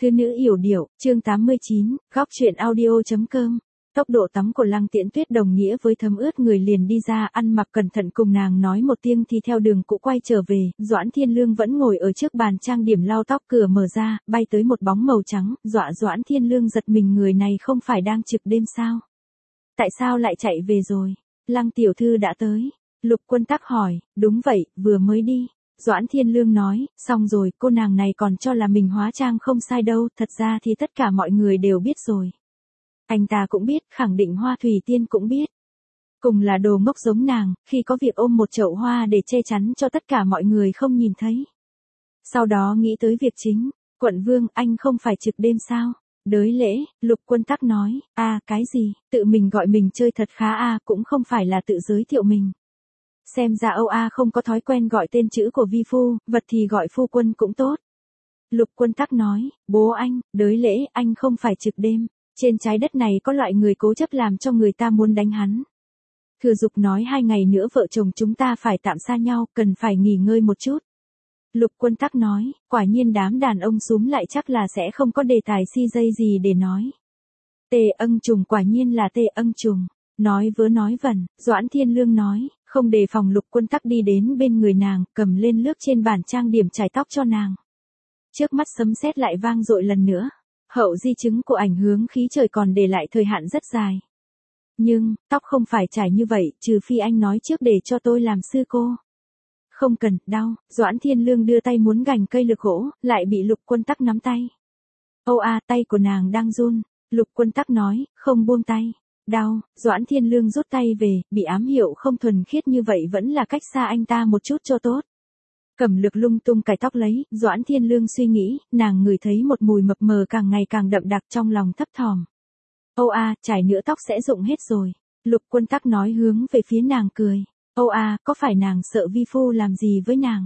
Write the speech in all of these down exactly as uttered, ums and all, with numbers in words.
Thư nữ yểu điệu, chương tám mươi chín, góc chuyện audio.com. Tốc độ tắm của Lăng Tiễn Tuyết đồng nghĩa với thấm ướt người liền đi ra, ăn mặc cẩn thận cùng nàng nói một tiếng thì theo đường cũ quay trở về. Doãn Thiên Lương vẫn ngồi ở trước bàn trang điểm lau tóc, cửa mở ra, bay tới một bóng màu trắng, dọa Doãn Thiên Lương giật mình, người này không phải đang trực đêm sao? Tại sao lại chạy về rồi? Lăng tiểu thư đã tới. Lục Quân Tắc hỏi. Đúng vậy, vừa mới đi. Doãn Thiên Lương nói, xong rồi, cô nàng này còn cho là mình hóa trang không sai đâu, thật ra thì tất cả mọi người đều biết rồi. Anh ta cũng biết, khẳng định Hoa Thủy Tiên cũng biết. Cùng là đồ ngốc giống nàng, khi có việc ôm một chậu hoa để che chắn cho tất cả mọi người không nhìn thấy. Sau đó nghĩ tới việc chính, quận vương, anh không phải trực đêm sao? Đới lễ, Lục Quân Tắc nói, a à, cái gì, tự mình gọi mình chơi thật khá a à, cũng không phải là tự giới thiệu mình. Xem ra Âu A không có thói quen gọi tên chữ của vi phu, vật thì gọi phu quân cũng tốt. Lục Quân Tắc nói, bố anh, đới lễ, anh không phải trực đêm. Trên trái đất này có loại người cố chấp làm cho người ta muốn đánh hắn. Thừa Dục nói hai ngày nữa vợ chồng chúng ta phải tạm xa nhau, cần phải nghỉ ngơi một chút. Lục Quân Tắc nói, quả nhiên đám đàn ông súm lại chắc là sẽ không có đề tài si dây gì để nói. Tề Ân Trùng quả nhiên là Tề Ân Trùng. Nói vớ nói vẩn, Doãn Thiên Lương nói, không đề phòng. Lục Quân Tắc đi đến bên người nàng, cầm lên lướt trên bàn trang điểm chải tóc cho nàng. Trước mắt sấm sét lại vang dội lần nữa. Hậu di chứng của ảnh hướng khí trời còn để lại thời hạn rất dài. Nhưng, tóc không phải trải như vậy, trừ phi anh nói trước để cho tôi làm sư cô. Không cần, đau. Doãn Thiên Lương đưa tay muốn gành cây lược gỗ, lại bị Lục Quân Tắc nắm tay. Âu a, tay của nàng đang run. Lục Quân Tắc nói, không buông tay. Đau. Doãn Thiên Lương rút tay về, bị ám hiệu không thuần khiết như vậy vẫn là cách xa anh ta một chút cho tốt. Cẩm Lược lung tung cài tóc lấy, Doãn Thiên Lương suy nghĩ, nàng ngửi thấy một mùi mập mờ càng ngày càng đậm đặc, trong lòng thấp thỏm. Âu a, trải nữa tóc sẽ rụng hết rồi. Lục Quân Tắc nói hướng về phía nàng cười. Âu a, có phải nàng sợ vi phu làm gì với nàng?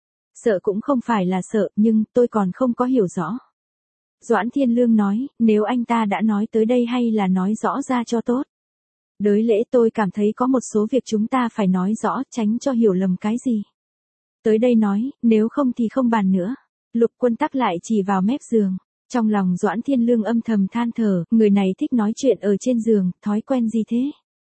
Sợ cũng không phải là sợ, nhưng tôi còn không có hiểu rõ. Doãn Thiên Lương nói, nếu anh ta đã nói tới đây hay là nói rõ ra cho tốt. Đới lễ, tôi cảm thấy có một số việc chúng ta phải nói rõ, tránh cho hiểu lầm cái gì. Tới đây nói, nếu không thì không bàn nữa. Lục Quân Tắc lại chỉ vào mép giường. Trong lòng Doãn Thiên Lương âm thầm than thở, người này thích nói chuyện ở trên giường, thói quen gì thế?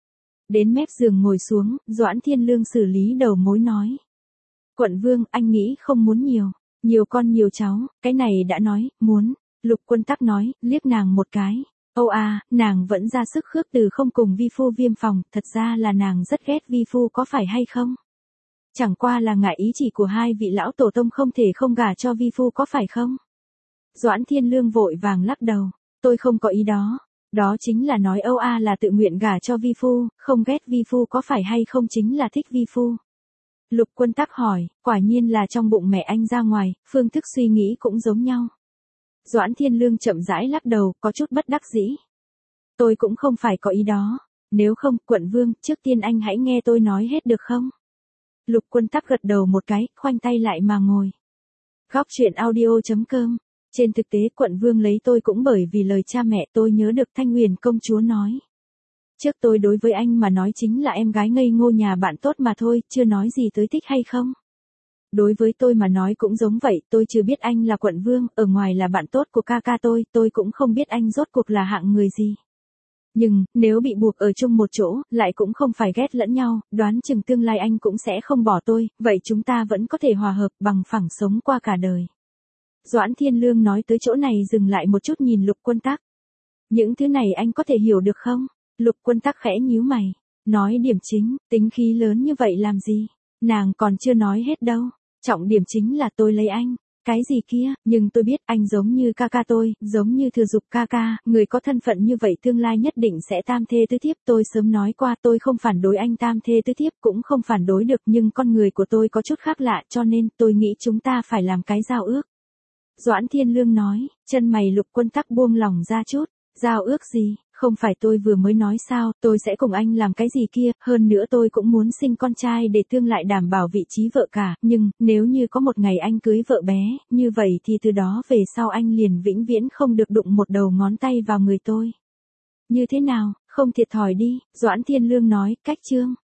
Đến mép giường ngồi xuống, Doãn Thiên Lương xử lý đầu mối nói. Quận vương, anh nghĩ không muốn nhiều. Nhiều con nhiều cháu, cái này đã nói, muốn. Lục Quân Tắc nói, liếc nàng một cái. Âu a, nàng vẫn ra sức khước từ không cùng vi phu viêm phòng, thật ra là nàng rất ghét vi phu có phải hay không? Chẳng qua là ngại ý chỉ của hai vị lão tổ tông không thể không gả cho vi phu có phải không? Doãn Thiên Lương vội vàng lắc đầu, tôi không có ý đó. Đó chính là nói Âu a là tự nguyện gả cho vi phu, không ghét vi phu có phải hay không chính là thích vi phu. Lục Quân Tắc hỏi, quả nhiên là trong bụng mẹ anh ra ngoài, phương thức suy nghĩ cũng giống nhau. Doãn Thiên Lương chậm rãi lắc đầu, có chút bất đắc dĩ. Tôi cũng không phải có ý đó. Nếu không, quận vương, trước tiên anh hãy nghe tôi nói hết được không? Lục Quân Tắc gật đầu một cái, khoanh tay lại mà ngồi. Góc chuyện audio.com. Trên thực tế quận vương lấy tôi cũng bởi vì lời cha mẹ. Tôi nhớ được Thanh Huyền công chúa nói. Trước tôi đối với anh mà nói chính là em gái ngây ngô nhà bạn tốt mà thôi, chưa nói gì tới thích hay không. Đối với tôi mà nói cũng giống vậy, tôi chưa biết anh là quận vương, ở ngoài là bạn tốt của ca ca tôi, tôi cũng không biết anh rốt cuộc là hạng người gì. Nhưng, nếu bị buộc ở chung một chỗ, lại cũng không phải ghét lẫn nhau, đoán chừng tương lai anh cũng sẽ không bỏ tôi, vậy chúng ta vẫn có thể hòa hợp bằng phẳng sống qua cả đời. Doãn Thiên Lương nói tới chỗ này dừng lại một chút nhìn Lục Quân Tắc. Những thứ này anh có thể hiểu được không? Lục Quân Tắc khẽ nhíu mày, nói điểm chính, tính khí lớn như vậy làm gì? Nàng còn chưa nói hết đâu. Trọng điểm chính là tôi lấy anh. Cái gì kia, nhưng tôi biết anh giống như ca ca tôi, giống như Thừa Dục ca ca, người có thân phận như vậy tương lai nhất định sẽ tam thê tứ thiếp. Tôi sớm nói qua tôi không phản đối anh tam thê tứ thiếp, cũng không phản đối được, nhưng con người của tôi có chút khác lạ, cho nên tôi nghĩ chúng ta phải làm cái giao ước. Doãn Thiên Lương nói, chân mày Lục Quân Tắc buông lỏng ra chút. Giao ước gì? Không phải tôi vừa mới nói sao, tôi sẽ cùng anh làm cái gì kia, hơn nữa tôi cũng muốn sinh con trai để tương lại đảm bảo vị trí vợ cả, nhưng, nếu như có một ngày anh cưới vợ bé, như vậy thì từ đó về sau anh liền vĩnh viễn không được đụng một đầu ngón tay vào người tôi. Như thế nào, không thiệt thòi đi, Doãn Thiên Lương nói, cách chương.